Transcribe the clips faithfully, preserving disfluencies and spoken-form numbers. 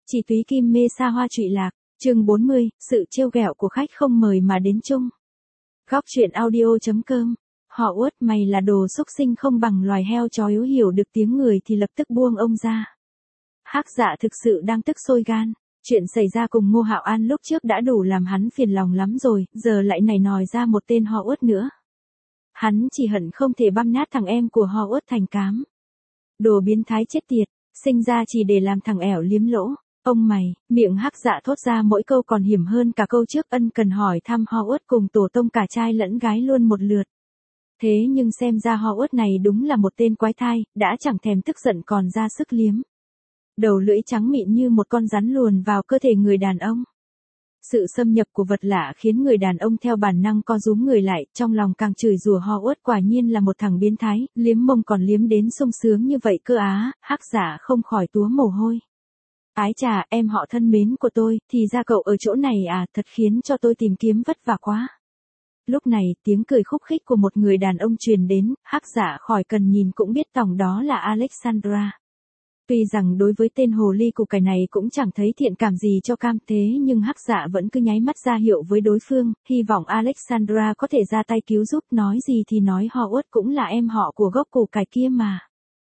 Chỉ túy kim mê xa hoa trụy lạc, chương bốn mươi, sự trêu ghẹo của khách không mời mà đến chung. Góc truyện audio.com, họ uất mày là đồ xúc sinh không bằng loài heo chó yếu hiểu được tiếng người thì lập tức buông ông ra. Hắc Dạ thực sự đang tức sôi gan, chuyện xảy ra cùng Ngô Hạo An lúc trước đã đủ làm hắn phiền lòng lắm rồi, giờ lại nảy nòi ra một tên họ uất nữa. Hắn chỉ hận không thể băm nát thằng em của họ uất thành cám. Đồ biến thái chết tiệt, sinh ra chỉ để làm thằng ẻo liếm lỗ. Ông mày, miệng Hắc Dạ thốt ra mỗi câu còn hiểm hơn cả câu trước ân cần hỏi thăm Ho Uất cùng tổ tông cả trai lẫn gái luôn một lượt. Thế nhưng xem ra Ho Uất này đúng là một tên quái thai, đã chẳng thèm tức giận còn ra sức liếm. Đầu lưỡi trắng mịn như một con rắn luồn vào cơ thể người đàn ông. Sự xâm nhập của vật lạ khiến người đàn ông theo bản năng co rúm người lại, trong lòng càng chửi rủa Ho Uất quả nhiên là một thằng biến thái, liếm mông còn liếm đến sung sướng như vậy cơ á. Hắc Dạ không khỏi túa mồ hôi. Ái chà, em họ thân mến của tôi, thì ra cậu ở chỗ này à, thật khiến cho tôi tìm kiếm vất vả quá. Lúc này, tiếng cười khúc khích của một người đàn ông truyền đến, Hắc Dạ khỏi cần nhìn cũng biết tòng đó là Alexandra. Tuy rằng đối với tên hồ ly củ cải này cũng chẳng thấy thiện cảm gì cho cam thế nhưng Hắc Dạ vẫn cứ nháy mắt ra hiệu với đối phương, hy vọng Alexandra có thể ra tay cứu giúp, nói gì thì nói Ho Uất cũng là em họ của gốc củ cải kia mà.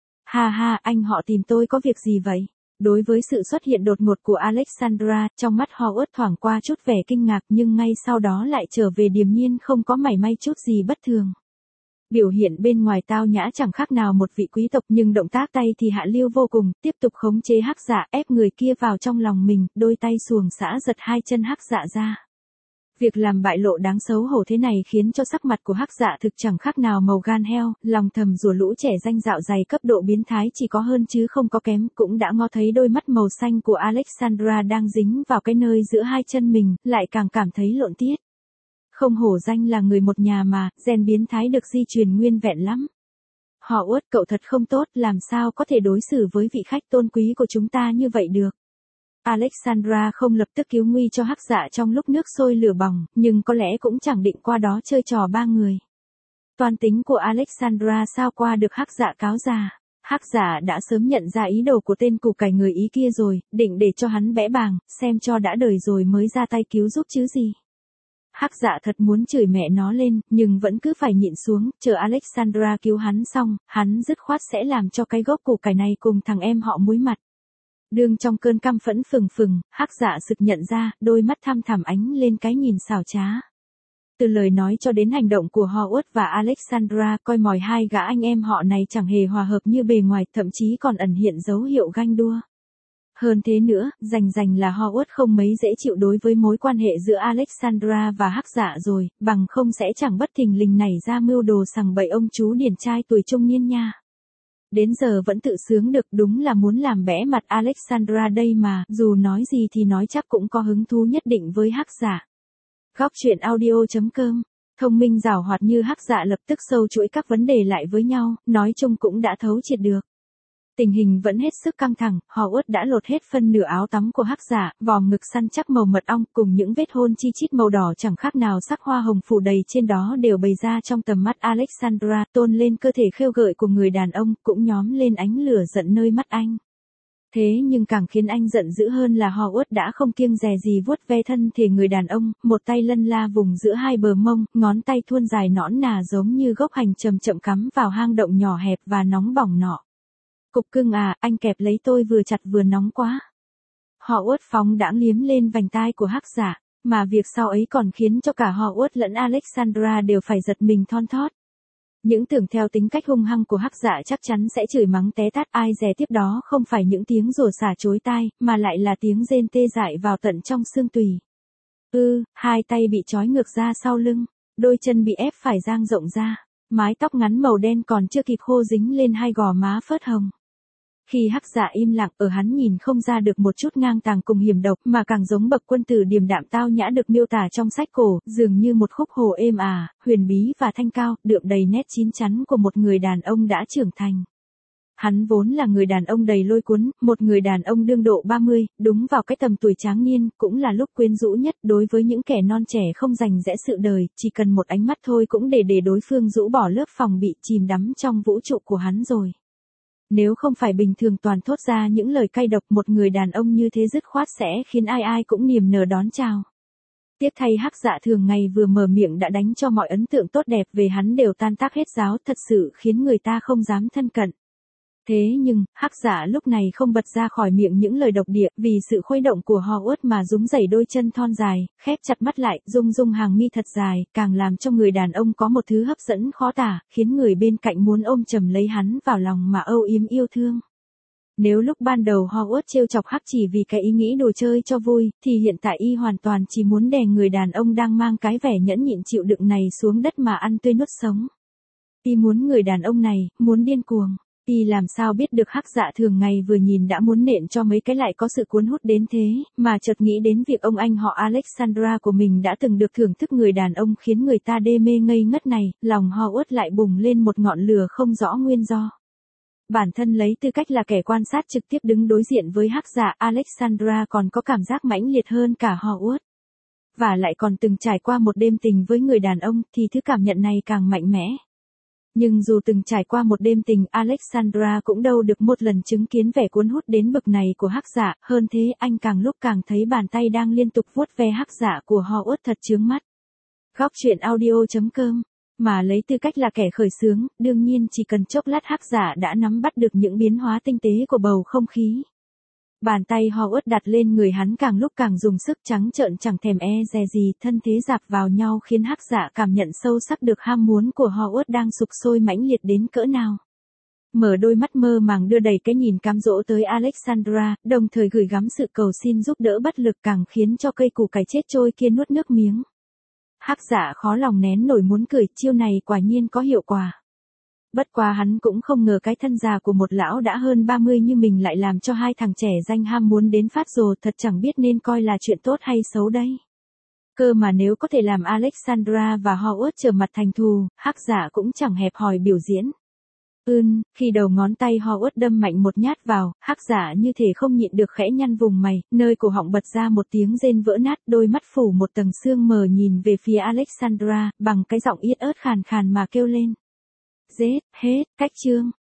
Ha ha, anh họ tìm tôi có việc gì vậy? Đối với sự xuất hiện đột ngột của Alexandra, trong mắt Ho Uất thoảng qua chút vẻ kinh ngạc nhưng ngay sau đó lại trở về điềm nhiên không có mảy may chút gì bất thường. Biểu hiện bên ngoài tao nhã chẳng khác nào một vị quý tộc nhưng động tác tay thì hạ lưu vô cùng, tiếp tục khống chế Hắc Dạ ép người kia vào trong lòng mình, đôi tay xuồng xã giật hai chân Hắc Dạ ra. Việc làm bại lộ đáng xấu hổ thế này khiến cho sắc mặt của Hắc Dạ thực chẳng khác nào màu gan heo, lòng thầm rủa lũ trẻ danh dạo dày cấp độ biến thái chỉ có hơn chứ không có kém, cũng đã ngó thấy đôi mắt màu xanh của Alexandra đang dính vào cái nơi giữa hai chân mình, lại càng cảm thấy lộn tiết. Không hổ danh là người một nhà mà, gen biến thái được di truyền nguyên vẹn lắm. Họ Uất cậu thật không tốt, làm sao có thể đối xử với vị khách tôn quý của chúng ta như vậy được. Alexandra không lập tức cứu nguy cho Hắc Dạ trong lúc nước sôi lửa bỏng, nhưng có lẽ cũng chẳng định qua đó chơi trò ba người. Toan tính của Alexandra sao qua được Hắc Dạ cáo già. Hắc Dạ đã sớm nhận ra ý đồ của tên củ cải người Ý kia rồi, định để cho hắn bẽ bàng, xem cho đã đời rồi mới ra tay cứu giúp chứ gì. Hắc Dạ thật muốn chửi mẹ nó lên, nhưng vẫn cứ phải nhịn xuống, chờ Alexandra cứu hắn xong, hắn dứt khoát sẽ làm cho cái gốc củ cải này cùng thằng em họ muối mặt. Đương trong cơn căm phẫn phừng phừng, Hắc Dạ sực nhận ra, đôi mắt thăm thẳm ánh lên cái nhìn xảo trá. Từ lời nói cho đến hành động của Ho Uất và Alexandra coi mỏi hai gã anh em họ này chẳng hề hòa hợp như bề ngoài, thậm chí còn ẩn hiện dấu hiệu ganh đua. Hơn thế nữa, rành rành là Ho Uất không mấy dễ chịu đối với mối quan hệ giữa Alexandra và Hắc Dạ rồi, bằng không sẽ chẳng bất thình lình nảy ra mưu đồ sằng bậy ông chú điển trai tuổi trung niên nha. Đến giờ vẫn tự sướng được, đúng là muốn làm bẽ mặt Alexandra đây mà, dù nói gì thì nói chắc cũng có hứng thú nhất định với Hắc Dạ. Góc truyện audio.com, thông minh giảo hoạt như Hắc Dạ lập tức sâu chuỗi các vấn đề lại với nhau, nói chung cũng đã thấu triệt được. Tình hình vẫn hết sức căng thẳng, Ho Uất đã lột hết phân nửa áo tắm của Hắc Dạ, vòm ngực săn chắc màu mật ong cùng những vết hôn chi chít màu đỏ chẳng khác nào sắc hoa hồng phủ đầy trên đó đều bày ra trong tầm mắt Alexandra, tôn lên cơ thể khêu gợi của người đàn ông, cũng nhóm lên ánh lửa giận nơi mắt anh. Thế nhưng càng khiến anh giận dữ hơn là Ho Uất đã không kiêng dè gì vuốt ve thân thể người đàn ông, một tay lân la vùng giữa hai bờ mông, ngón tay thuôn dài nõn nà giống như gốc hành chậm chậm cắm vào hang động nhỏ hẹp và nóng bỏng nọ. Cục cưng à, anh kẹp lấy tôi vừa chặt vừa nóng quá. Ho Uất phóng đãng liếm lên vành tai của Hắc Dạ, mà việc sau ấy còn khiến cho cả Ho Uất lẫn Alexandra đều phải giật mình thon thót. Những tưởng theo tính cách hung hăng của Hắc Dạ chắc chắn sẽ chửi mắng té tát, ai dè tiếp đó không phải những tiếng rủa xả chối tai, mà lại là tiếng rên tê dại vào tận trong xương tùy. Ư, ừ, hai tay bị trói ngược ra sau lưng, đôi chân bị ép phải dang rộng ra, mái tóc ngắn màu đen còn chưa kịp khô dính lên hai gò má phớt hồng. Khi Hắc Dạ im lặng, ở hắn nhìn không ra được một chút ngang tàng cùng hiểm độc, mà càng giống bậc quân tử điềm đạm tao nhã được miêu tả trong sách cổ, dường như một khúc hồ êm ả, huyền bí và thanh cao, đượm đầy nét chín chắn của một người đàn ông đã trưởng thành. Hắn vốn là người đàn ông đầy lôi cuốn, một người đàn ông đương độ ba mươi, đúng vào cái tầm tuổi tráng niên, cũng là lúc quyến rũ nhất đối với những kẻ non trẻ không dành dẽ sự đời, chỉ cần một ánh mắt thôi cũng để để đối phương rũ bỏ lớp phòng bị chìm đắm trong vũ trụ của hắn rồi. Nếu không phải bình thường toàn thốt ra những lời cay độc, một người đàn ông như thế dứt khoát sẽ khiến ai ai cũng niềm nở đón chào. Tiếc thay Hắc Dạ thường ngày vừa mở miệng đã đánh cho mọi ấn tượng tốt đẹp về hắn đều tan tác hết giáo, thật sự khiến người ta không dám thân cận. Thế nhưng, Hắc Dạ lúc này không bật ra khỏi miệng những lời độc địa, vì sự khuấy động của Howard mà rúng rẩy đôi chân thon dài, khép chặt mắt lại, rung rung hàng mi thật dài, càng làm cho người đàn ông có một thứ hấp dẫn khó tả, khiến người bên cạnh muốn ôm chầm lấy hắn vào lòng mà âu yếm yêu thương. Nếu lúc ban đầu Howard trêu chọc Hắc chỉ vì cái ý nghĩ đồ chơi cho vui, thì hiện tại y hoàn toàn chỉ muốn đè người đàn ông đang mang cái vẻ nhẫn nhịn chịu đựng này xuống đất mà ăn tươi nuốt sống. Y muốn người đàn ông này, muốn điên cuồng. Y làm sao biết được Hắc Dạ thường ngày vừa nhìn đã muốn nện cho mấy cái lại có sự cuốn hút đến thế, mà chợt nghĩ đến việc ông anh họ Alexandra của mình đã từng được thưởng thức người đàn ông khiến người ta đê mê ngây ngất này, lòng Howard lại bùng lên một ngọn lửa không rõ nguyên do. Bản thân lấy tư cách là kẻ quan sát trực tiếp đứng đối diện với Hắc Dạ, Alexandra còn có cảm giác mãnh liệt hơn cả Howard. Và lại còn từng trải qua một đêm tình với người đàn ông thì thứ cảm nhận này càng mạnh mẽ. Nhưng dù từng trải qua một đêm tình, Alexandra cũng đâu được một lần chứng kiến vẻ cuốn hút đến bực này của Hắc Dạ, hơn thế anh càng lúc càng thấy bàn tay đang liên tục vuốt ve Hắc Dạ của Howard thật chướng mắt. Góc truyện audio chấm com Mà lấy tư cách là kẻ khởi xướng, đương nhiên chỉ cần chốc lát Hắc Dạ đã nắm bắt được những biến hóa tinh tế của bầu không khí. Bàn tay Howard đặt lên người hắn càng lúc càng dùng sức, trắng trợn chẳng thèm e dè gì, thân thế dạp vào nhau khiến Hắc Dạ cảm nhận sâu sắc được ham muốn của Howard đang sục sôi mãnh liệt đến cỡ nào. Mở đôi mắt mơ màng đưa đầy cái nhìn cám dỗ tới Alexandra, đồng thời gửi gắm sự cầu xin giúp đỡ bất lực, càng khiến cho cây củ cải chết trôi kia nuốt nước miếng. Hắc Dạ khó lòng nén nổi muốn cười, chiêu này quả nhiên có hiệu quả. Bất quá hắn cũng không ngờ cái thân già của một lão đã hơn ba mươi như mình lại làm cho hai thằng trẻ danh ham muốn đến phát rồ, thật chẳng biết nên coi là chuyện tốt hay xấu đây. Cơ mà nếu có thể làm Alexandra và Howard trở mặt thành thù, Hắc Dạ cũng chẳng hẹp hòi biểu diễn. Ưm, khi đầu ngón tay Howard đâm mạnh một nhát vào, Hắc Dạ như thể không nhịn được khẽ nhăn vùng mày, nơi cổ họng bật ra một tiếng rên vỡ nát, đôi mắt phủ một tầng sương mờ nhìn về phía Alexandra, bằng cái giọng yết ớt khàn khàn mà kêu lên. Giết, hết, cách chương.